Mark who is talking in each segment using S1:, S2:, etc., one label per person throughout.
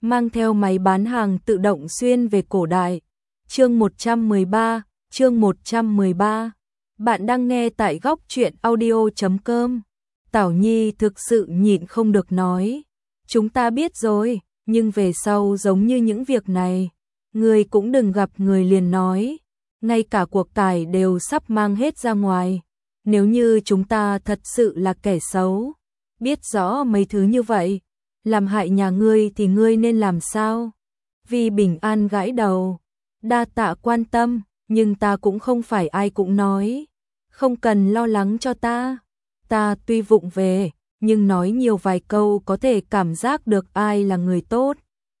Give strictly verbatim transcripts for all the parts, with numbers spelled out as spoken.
S1: mang theo máy bán hàng tự động xuyên về cổ đại. Chương một trăm mười ba, chương một trăm mười ba. Bạn đang nghe tại góc truyện audio chấm com. Tảo Nhi thực sự nhịn không được nói, chúng ta biết rồi, nhưng về sau giống như những việc này, người cũng đừng gặp người liền nói, ngay cả cuộc cải đều sắp mang hết ra ngoài. Nếu như chúng ta thật sự là kẻ xấu, biết rõ mấy thứ như vậy, làm hại nhà ngươi thì ngươi nên làm sao? Vì Bình An gãi đầu, đa tạ quan tâm, nhưng ta cũng không phải ai cũng nói, không cần lo lắng cho ta. Ta tuy vụng về, nhưng nói nhiều vài câu có thể cảm giác được ai là người tốt,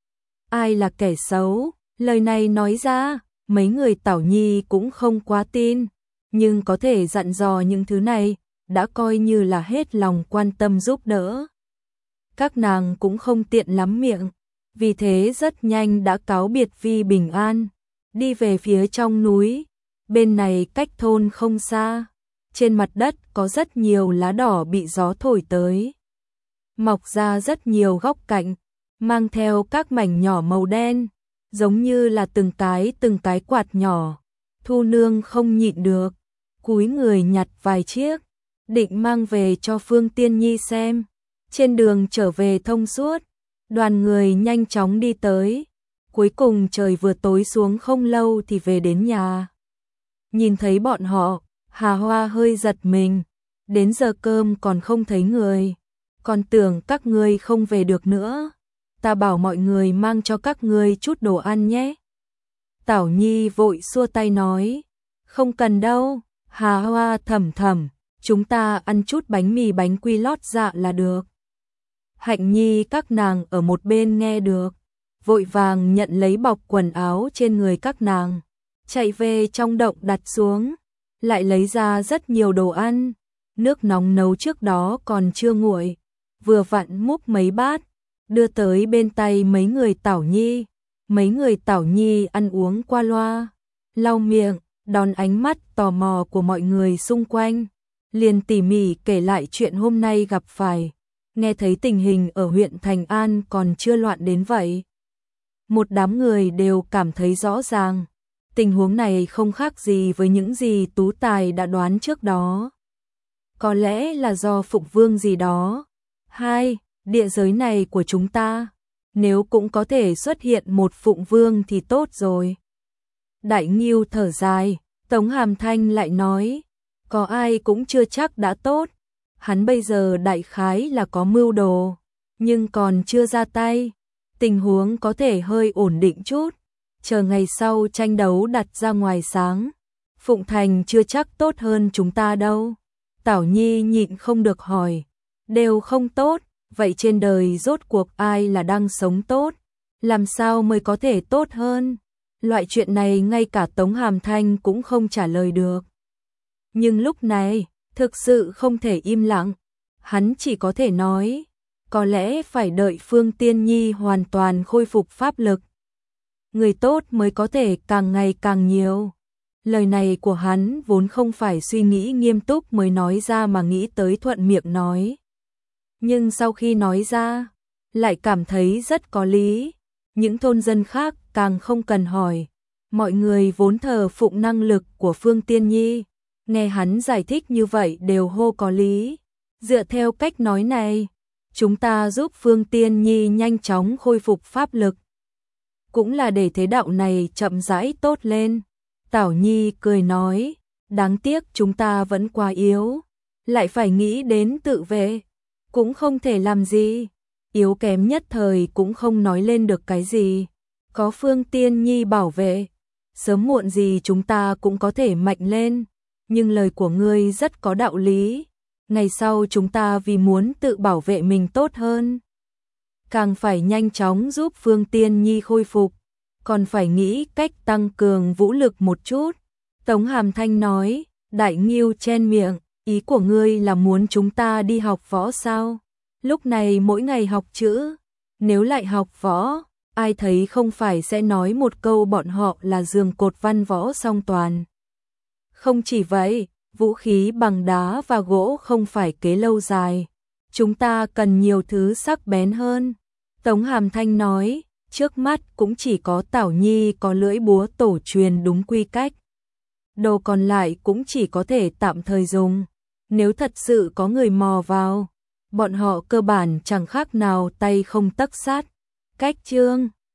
S1: ai là kẻ xấu. Lời này nói ra, mấy người Tảo Nhi cũng không quá tin, nhưng có thể dặn dò những thứ này, đã coi như là hết lòng quan tâm giúp đỡ. Các nàng cũng không tiện lắm miệng, vì thế rất nhanh đã cáo biệt Vi Bình An, đi về phía trong núi. Bên này cách thôn không xa, trên mặt đất có rất nhiều lá đỏ bị gió thổi tới, mọc ra rất nhiều góc cạnh, mang theo các mảnh nhỏ màu đen, giống như là từng cái từng cái quạt nhỏ. Thu Nương không nhịn được, cúi người nhặt vài chiếc, định mang về cho Phương Tiên Nhi xem. Trên đường trở về thông suốt, đoàn người nhanh chóng đi tới, cuối cùng trời vừa tối xuống không lâu thì về đến nhà. Nhìn thấy bọn họ, Hà Hoa hơi giật mình, đến giờ cơm còn không thấy người, còn tưởng các ngươi không về được nữa, ta bảo mọi người mang cho các ngươi chút đồ ăn nhé. Tảo Nhi vội xua tay nói, không cần đâu. Hà Hoa thầm thầm, chúng ta ăn chút bánh mì bánh quy lót dạ là được. Hạnh Nhi các nàng ở một bên nghe được, vội vàng nhận lấy bọc quần áo trên người các nàng, chạy về trong động đặt xuống, lại lấy ra rất nhiều đồ ăn. Nước nóng nấu trước đó còn chưa nguội, vừa vặn múc mấy bát, đưa tới bên tay mấy người Tảo Nhi. Mấy người Tảo Nhi ăn uống qua loa, lau miệng, đón ánh mắt tò mò của mọi người xung quanh, liền tỉ mỉ kể lại chuyện hôm nay gặp phải. Nghe thấy tình hình ở huyện Thành An còn chưa loạn đến vậy. Một đám người đều cảm thấy rõ ràng, tình huống này không khác gì với những gì Tú Tài đã đoán trước đó. Có lẽ là do Phụng Vương gì đó. Hai, địa giới này của chúng ta, nếu cũng có thể xuất hiện một Phụng Vương thì tốt rồi. Đại Ngưu thở dài, Tống Hàm Thanh lại nói, có ai cũng chưa chắc đã tốt. Hắn bây giờ đại khái là có mưu đồ, nhưng còn chưa ra tay, tình huống có thể hơi ổn định chút, chờ ngày sau tranh đấu đặt ra ngoài sáng. Phụng Thành chưa chắc tốt hơn chúng ta đâu. Tảo Nhi nhịn không được hỏi, đều không tốt, vậy trên đời rốt cuộc ai là đang sống tốt, làm sao mới có thể tốt hơn? Loại chuyện này ngay cả Tống Hàm Thanh cũng không trả lời được. Nhưng lúc này, thực sự không thể im lặng, hắn chỉ có thể nói, có lẽ phải đợi Phương Tiên Nhi hoàn toàn khôi phục pháp lực, người tốt mới có thể càng ngày càng nhiều. Lời này của hắn vốn không phải suy nghĩ nghiêm túc mới nói ra mà nghĩ tới thuận miệng nói. Nhưng sau khi nói ra, lại cảm thấy rất có lý. Những thôn dân khác càng không cần hỏi, mọi người vốn thờ phụng năng lực của Phương Tiên Nhi, nghe hắn giải thích như vậy đều hô có lý. Dựa theo cách nói này, chúng ta giúp Phương Tiên Nhi nhanh chóng khôi phục pháp lực, cũng là để thế đạo này chậm rãi tốt lên. Tảo Nhi cười nói, đáng tiếc chúng ta vẫn quá yếu, lại phải nghĩ đến tự vệ, cũng không thể làm gì, yếu kém nhất thời cũng không nói lên được cái gì. Có Phương Tiên Nhi bảo vệ, sớm muộn gì chúng ta cũng có thể mạnh lên. Nhưng lời của ngươi rất có đạo lý, ngày sau chúng ta vì muốn tự bảo vệ mình tốt hơn, càng phải nhanh chóng giúp Phương Tiên Nhi khôi phục, còn phải nghĩ cách tăng cường vũ lực một chút. Tống Hàm Thanh nói, Đại Ngưu chen miệng, ý của ngươi là muốn chúng ta đi học võ sao? Lúc này mỗi ngày học chữ, nếu lại học võ, ai thấy không phải sẽ nói một câu bọn họ là giường cột văn võ song toàn. Không chỉ vậy, vũ khí bằng đá và gỗ không phải kế lâu dài, chúng ta cần nhiều thứ sắc bén hơn. Tống Hàm Thanh nói, Trước mắt cũng chỉ có Tảo Nhi có lưỡi búa tổ truyền đúng quy cách. Đồ còn lại cũng chỉ có thể tạm thời dùng. Nếu thật sự có người mò vào, bọn họ cơ bản chẳng khác nào tay không tấc sắt. Cách chương